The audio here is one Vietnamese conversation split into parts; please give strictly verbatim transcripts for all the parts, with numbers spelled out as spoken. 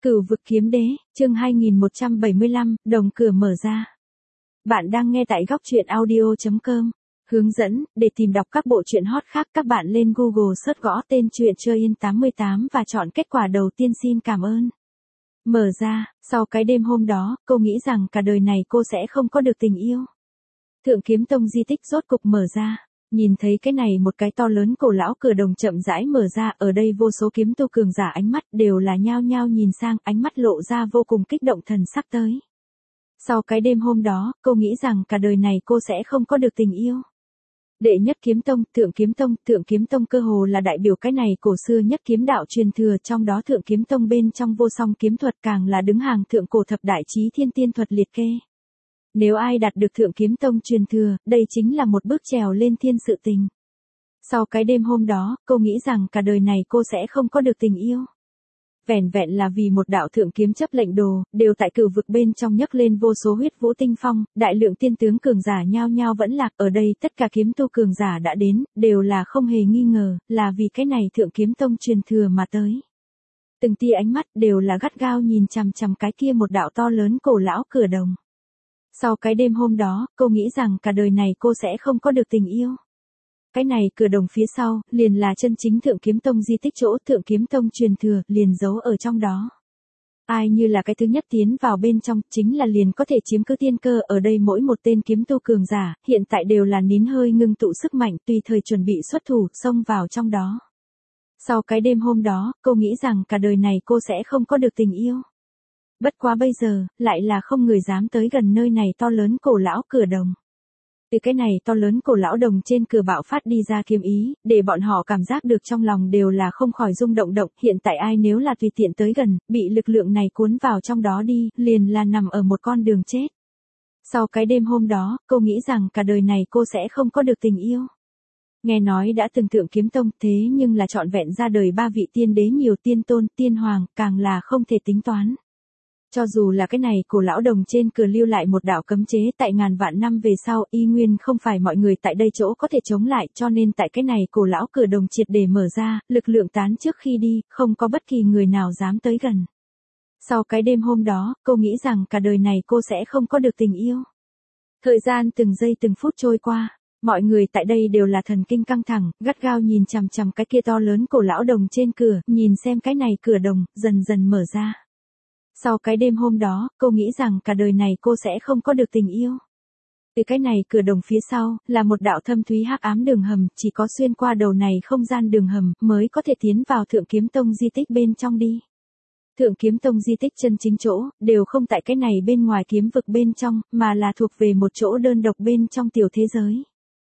Cửu vực kiếm đế, chương hai nghìn một trăm bảy mươi lăm, đồng cửa mở ra. Bạn đang nghe tại góc truyện audio chấm com. Hướng dẫn, để tìm đọc các bộ truyện hot khác các bạn lên Google search gõ tên truyện Chơi Yên tám mươi tám và chọn kết quả đầu tiên. Xin cảm ơn. Mở ra, sau cái đêm hôm đó, cô nghĩ rằng cả đời này cô sẽ không có được tình yêu. Thượng Kiếm Tông di tích rốt cục mở ra. Nhìn thấy cái này một cái to lớn cổ lão cửa đồng chậm rãi mở ra, ở đây vô số kiếm tu cường giả ánh mắt đều là nhao nhao nhìn sang, ánh mắt lộ ra vô cùng kích động thần sắc tới. Sau cái đêm hôm đó, cô nghĩ rằng cả đời này cô sẽ không có được tình yêu. Đệ nhất kiếm tông, Thượng Kiếm Tông, Thượng Kiếm Tông cơ hồ là đại biểu cái này cổ xưa nhất kiếm đạo truyền thừa, trong đó Thượng Kiếm Tông bên trong vô song kiếm thuật càng là đứng hàng thượng cổ thập đại chí thiên tiên thuật liệt kê. Nếu ai đạt được Thượng Kiếm Tông truyền thừa, đây chính là một bước trèo lên thiên sự tình. Sau cái đêm hôm đó, cô nghĩ rằng cả đời này cô sẽ không có được tình yêu. Vẻn vẹn là vì một đạo thượng kiếm chấp lệnh đồ, đều tại cửu vực bên trong nhấc lên vô số huyết vũ tinh phong, đại lượng tiên tướng cường giả nhao nhao vẫn lạc, ở đây tất cả kiếm tu cường giả đã đến, đều là không hề nghi ngờ, là vì cái này Thượng Kiếm Tông truyền thừa mà tới. Từng tia ánh mắt đều là gắt gao nhìn chằm chằm cái kia một đạo to lớn cổ lão cửa đồng. Sau cái đêm hôm đó, cô nghĩ rằng cả đời này cô sẽ không có được tình yêu. Cái này cửa đồng phía sau, liền là chân chính Thượng Kiếm Tông di tích chỗ Thượng Kiếm Tông truyền thừa, liền giấu ở trong đó. Ai như là cái thứ nhất tiến vào bên trong, chính là liền có thể chiếm cứ tiên cơ, ở đây mỗi một tên kiếm tu cường giả, hiện tại đều là nín hơi ngưng tụ sức mạnh, tùy thời chuẩn bị xuất thủ, xông vào trong đó. Sau cái đêm hôm đó, cô nghĩ rằng cả đời này cô sẽ không có được tình yêu. Bất quá bây giờ, lại là không người dám tới gần nơi này to lớn cổ lão cửa đồng. Từ cái này to lớn cổ lão đồng trên cửa bạo phát đi ra kiếm ý, để bọn họ cảm giác được trong lòng đều là không khỏi rung động động, hiện tại ai nếu là tùy tiện tới gần, bị lực lượng này cuốn vào trong đó đi, liền là nằm ở một con đường chết. Sau cái đêm hôm đó, cô nghĩ rằng cả đời này cô sẽ không có được tình yêu. Nghe nói đã từng Thượng Kiếm Tông, thế nhưng là trọn vẹn ra đời ba vị tiên đế, nhiều tiên tôn, tiên hoàng, càng là không thể tính toán. Cho dù là cái này cổ lão đồng trên cửa lưu lại một đạo cấm chế, tại ngàn vạn năm về sau, y nguyên không phải mọi người tại đây chỗ có thể chống lại, cho nên tại cái này cổ lão cửa đồng triệt để mở ra, lực lượng tán trước khi đi, không có bất kỳ người nào dám tới gần. Sau cái đêm hôm đó, cô nghĩ rằng cả đời này cô sẽ không có được tình yêu. Thời gian từng giây từng phút trôi qua, mọi người tại đây đều là thần kinh căng thẳng, gắt gao nhìn chằm chằm cái kia to lớn cổ lão đồng trên cửa, nhìn xem cái này cửa đồng, dần dần mở ra. Sau cái đêm hôm đó, cô nghĩ rằng cả đời này cô sẽ không có được tình yêu. Từ cái này cửa đồng phía sau, là một đạo thâm thúy hắc ám đường hầm, chỉ có xuyên qua đầu này không gian đường hầm, mới có thể tiến vào Thượng Kiếm Tông di tích bên trong đi. Thượng Kiếm Tông di tích chân chính chỗ, đều không tại cái này bên ngoài kiếm vực bên trong, mà là thuộc về một chỗ đơn độc bên trong tiểu thế giới.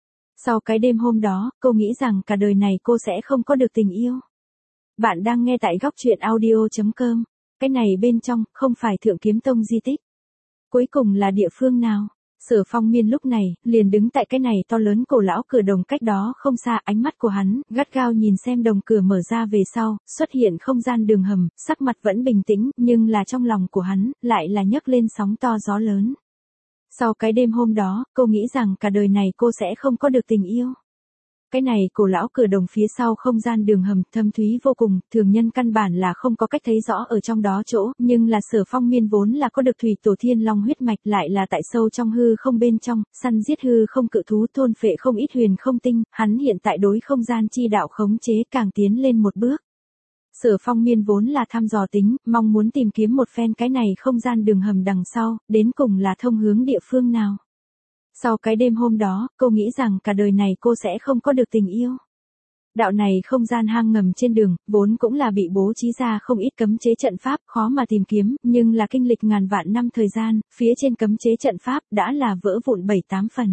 Sau cái đêm hôm đó, cô nghĩ rằng cả đời này cô sẽ không có được tình yêu. Bạn đang nghe tại góc truyện audio chấm com. Cái này bên trong, không phải Thượng Kiếm Tông di tích. Cuối cùng là địa phương nào? Sở Phong Miên lúc này, liền đứng tại cái này to lớn cổ lão cửa đồng cách đó không xa, ánh mắt của hắn, gắt gao nhìn xem đồng cửa mở ra về sau, xuất hiện không gian đường hầm, sắc mặt vẫn bình tĩnh, nhưng là trong lòng của hắn, lại là nhấc lên sóng to gió lớn. Sau cái đêm hôm đó, cô nghĩ rằng cả đời này cô sẽ không có được tình yêu. Cái này cổ lão cửa đồng phía sau không gian đường hầm thâm thúy vô cùng, thường nhân căn bản là không có cách thấy rõ ở trong đó chỗ, nhưng là Sở Phong Miên vốn là có được thủy tổ thiên long huyết mạch, lại là tại sâu trong hư không bên trong, săn giết hư không cự thú, thôn phệ không ít huyền không tinh, hắn hiện tại đối không gian chi đạo khống chế càng tiến lên một bước. Sở Phong Miên vốn là thăm dò tính, mong muốn tìm kiếm một phen cái này không gian đường hầm đằng sau, đến cùng là thông hướng địa phương nào. Sau cái đêm hôm đó, cô nghĩ rằng cả đời này cô sẽ không có được tình yêu. Đạo này không gian hang ngầm trên đường, vốn cũng là bị bố trí ra không ít cấm chế trận pháp, khó mà tìm kiếm, nhưng là kinh lịch ngàn vạn năm thời gian, phía trên cấm chế trận pháp, đã là vỡ vụn bảy tám phần.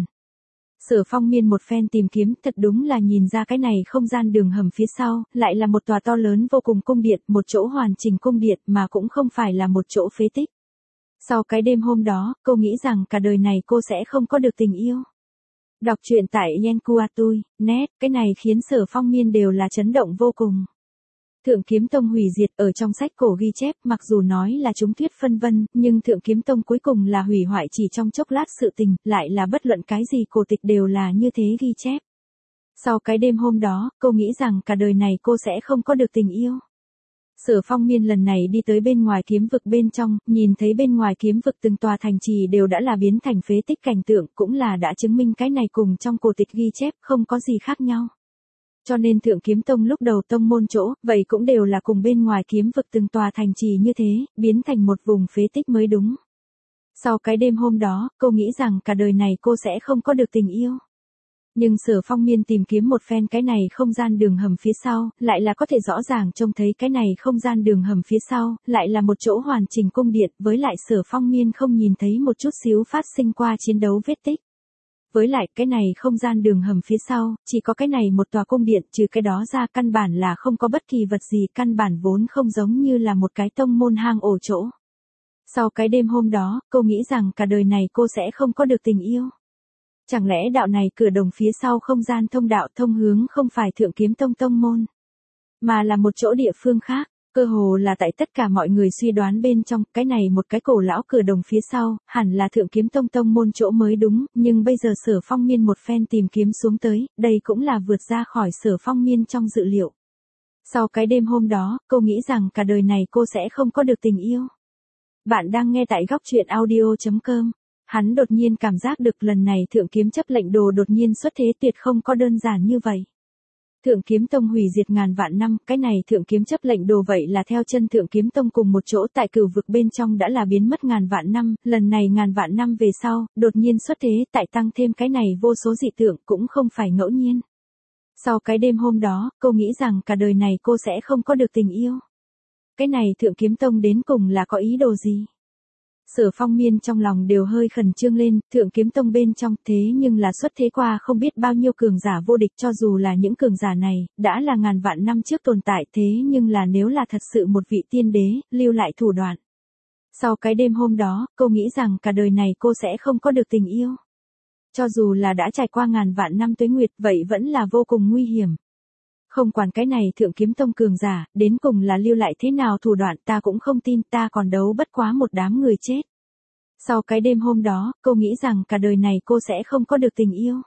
Sở Phong Miên một phen tìm kiếm, thật đúng là nhìn ra cái này không gian đường hầm phía sau, lại là một tòa to lớn vô cùng cung điện, một chỗ hoàn chỉnh cung điện mà cũng không phải là một chỗ phế tích. Sau cái đêm hôm đó, cô nghĩ rằng cả đời này cô sẽ không có được tình yêu. Đọc truyện tại Yenkuatui, net, cái này khiến Sở Phong Miên đều là chấn động vô cùng. Thượng Kiếm Tông hủy diệt, ở trong sách cổ ghi chép, mặc dù nói là chúng thuyết phân vân, nhưng Thượng Kiếm Tông cuối cùng là hủy hoại chỉ trong chốc lát sự tình, lại là bất luận cái gì cổ tịch đều là như thế ghi chép. Sau cái đêm hôm đó, cô nghĩ rằng cả đời này cô sẽ không có được tình yêu. Sở Phong Miên lần này đi tới bên ngoài kiếm vực bên trong, nhìn thấy bên ngoài kiếm vực từng tòa thành trì đều đã là biến thành phế tích cảnh tượng, cũng là đã chứng minh cái này cùng trong cổ tịch ghi chép không có gì khác nhau. Cho nên Thượng Kiếm Tông lúc đầu tông môn chỗ, vậy cũng đều là cùng bên ngoài kiếm vực từng tòa thành trì như thế, biến thành một vùng phế tích mới đúng. Sau cái đêm hôm đó, cô nghĩ rằng cả đời này cô sẽ không có được tình yêu. Nhưng Sở Phong Miên tìm kiếm một phen cái này không gian đường hầm phía sau, lại là có thể rõ ràng trông thấy cái này không gian đường hầm phía sau, lại là một chỗ hoàn chỉnh cung điện, với lại Sở Phong Miên không nhìn thấy một chút xíu phát sinh qua chiến đấu vết tích. Với lại cái này không gian đường hầm phía sau, chỉ có cái này một tòa cung điện, trừ cái đó ra căn bản là không có bất kỳ vật gì, căn bản vốn không giống như là một cái tông môn hang ổ chỗ. Sau cái đêm hôm đó, cô nghĩ rằng cả đời này cô sẽ không có được tình yêu. Chẳng lẽ đạo này cửa đồng phía sau không gian thông đạo thông hướng không phải Thượng Kiếm Tông tông môn, mà là một chỗ địa phương khác, cơ hồ là tại tất cả mọi người suy đoán bên trong, cái này một cái cổ lão cửa đồng phía sau, hẳn là Thượng Kiếm Tông tông môn chỗ mới đúng, nhưng bây giờ Sở Phong Miên một phen tìm kiếm xuống tới, đây cũng là vượt ra khỏi Sở Phong Miên trong dự liệu. Sau cái đêm hôm đó, cô nghĩ rằng cả đời này cô sẽ không có được tình yêu. Bạn đang nghe tại góc truyện audio chấm com. Hắn đột nhiên cảm giác được lần này Thượng Kiếm chấp lệnh đồ đột nhiên xuất thế tuyệt không có đơn giản như vậy. Thượng Kiếm Tông hủy diệt ngàn vạn năm, cái này Thượng Kiếm chấp lệnh đồ vậy là theo chân Thượng Kiếm Tông cùng một chỗ tại cửu vực bên trong đã là biến mất ngàn vạn năm, lần này ngàn vạn năm về sau, đột nhiên xuất thế tại tăng thêm cái này vô số dị tượng cũng không phải ngẫu nhiên. Sau cái đêm hôm đó, cô nghĩ rằng cả đời này cô sẽ không có được tình yêu. Cái này Thượng Kiếm Tông đến cùng là có ý đồ gì? Sở Phong Miên trong lòng đều hơi khẩn trương lên, Thượng Kiếm Tông bên trong thế nhưng là xuất thế qua không biết bao nhiêu cường giả vô địch, cho dù là những cường giả này, đã là ngàn vạn năm trước tồn tại, thế nhưng là nếu là thật sự một vị tiên đế, lưu lại thủ đoạn. Sau cái đêm hôm đó, cô nghĩ rằng cả đời này cô sẽ không có được tình yêu. Cho dù là đã trải qua ngàn vạn năm tuế nguyệt, vậy vẫn là vô cùng nguy hiểm. Không quản cái này Thượng Kiếm Tông cường giả, đến cùng là lưu lại thế nào thủ đoạn ta cũng không tin, ta còn đấu bất quá một đám người chết. Sau cái đêm hôm đó, cô nghĩ rằng cả đời này cô sẽ không có được tình yêu.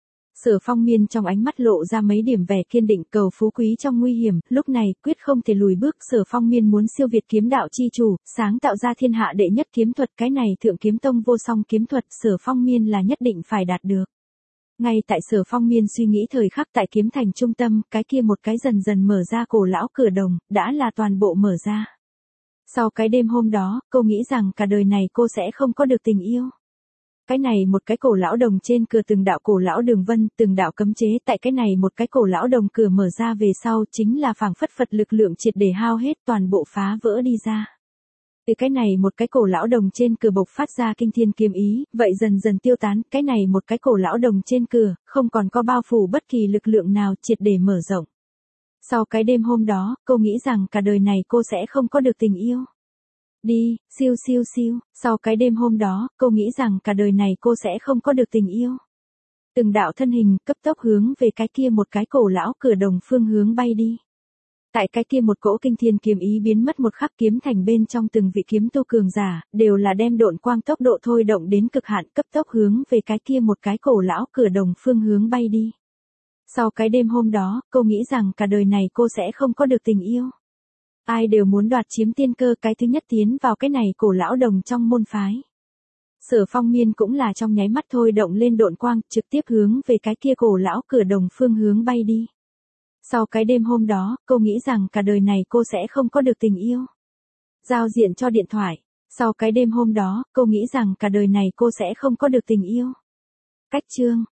Sở Phong Miên trong ánh mắt lộ ra mấy điểm vẻ kiên định, cầu phú quý trong nguy hiểm, lúc này quyết không thể lùi bước. Sở Phong Miên muốn siêu việt kiếm đạo chi chủ, sáng tạo ra thiên hạ đệ nhất kiếm thuật, cái này Thượng Kiếm Tông vô song kiếm thuật, Sở Phong Miên là nhất định phải đạt được. Ngay tại Sở Phong Miên suy nghĩ thời khắc tại kiếm thành trung tâm, cái kia một cái dần dần mở ra cổ lão cửa đồng, đã là toàn bộ mở ra. Sau cái đêm hôm đó, cô nghĩ rằng cả đời này cô sẽ không có được tình yêu. Cái này một cái cổ lão đồng trên cửa từng đạo cổ lão đường vân, từng đạo cấm chế, tại cái này một cái cổ lão đồng cửa mở ra về sau chính là phảng phất phật lực lượng triệt để hao hết, toàn bộ phá vỡ đi ra. Từ cái này một cái cổ lão đồng trên cửa bộc phát ra kinh thiên kiếm ý, vậy dần dần tiêu tán, cái này một cái cổ lão đồng trên cửa, không còn có bao phủ bất kỳ lực lượng nào, triệt để mở rộng. Sau cái đêm hôm đó, cô nghĩ rằng cả đời này cô sẽ không có được tình yêu. Đi, siêu siêu siêu, sau cái đêm hôm đó, cô nghĩ rằng cả đời này cô sẽ không có được tình yêu. Từng đạo thân hình cấp tốc hướng về cái kia một cái cổ lão cửa đồng phương hướng bay đi. Tại cái kia một cỗ kinh thiên kiếm ý biến mất một khắc, kiếm thành bên trong từng vị kiếm tu cường giả, đều là đem độn quang tốc độ thôi động đến cực hạn, cấp tốc hướng về cái kia một cái cổ lão cửa đồng phương hướng bay đi. Sau cái đêm hôm đó, cô nghĩ rằng cả đời này cô sẽ không có được tình yêu. Ai đều muốn đoạt chiếm tiên cơ, cái thứ nhất tiến vào cái này cổ lão đồng trong môn phái. Sở Phong Miên cũng là trong nháy mắt thôi động lên độn quang, trực tiếp hướng về cái kia cổ lão cửa đồng phương hướng bay đi. Sau cái đêm hôm đó, cô nghĩ rằng cả đời này cô sẽ không có được tình yêu. Giao diện cho điện thoại. Sau cái đêm hôm đó, cô nghĩ rằng cả đời này cô sẽ không có được tình yêu. Cách chương.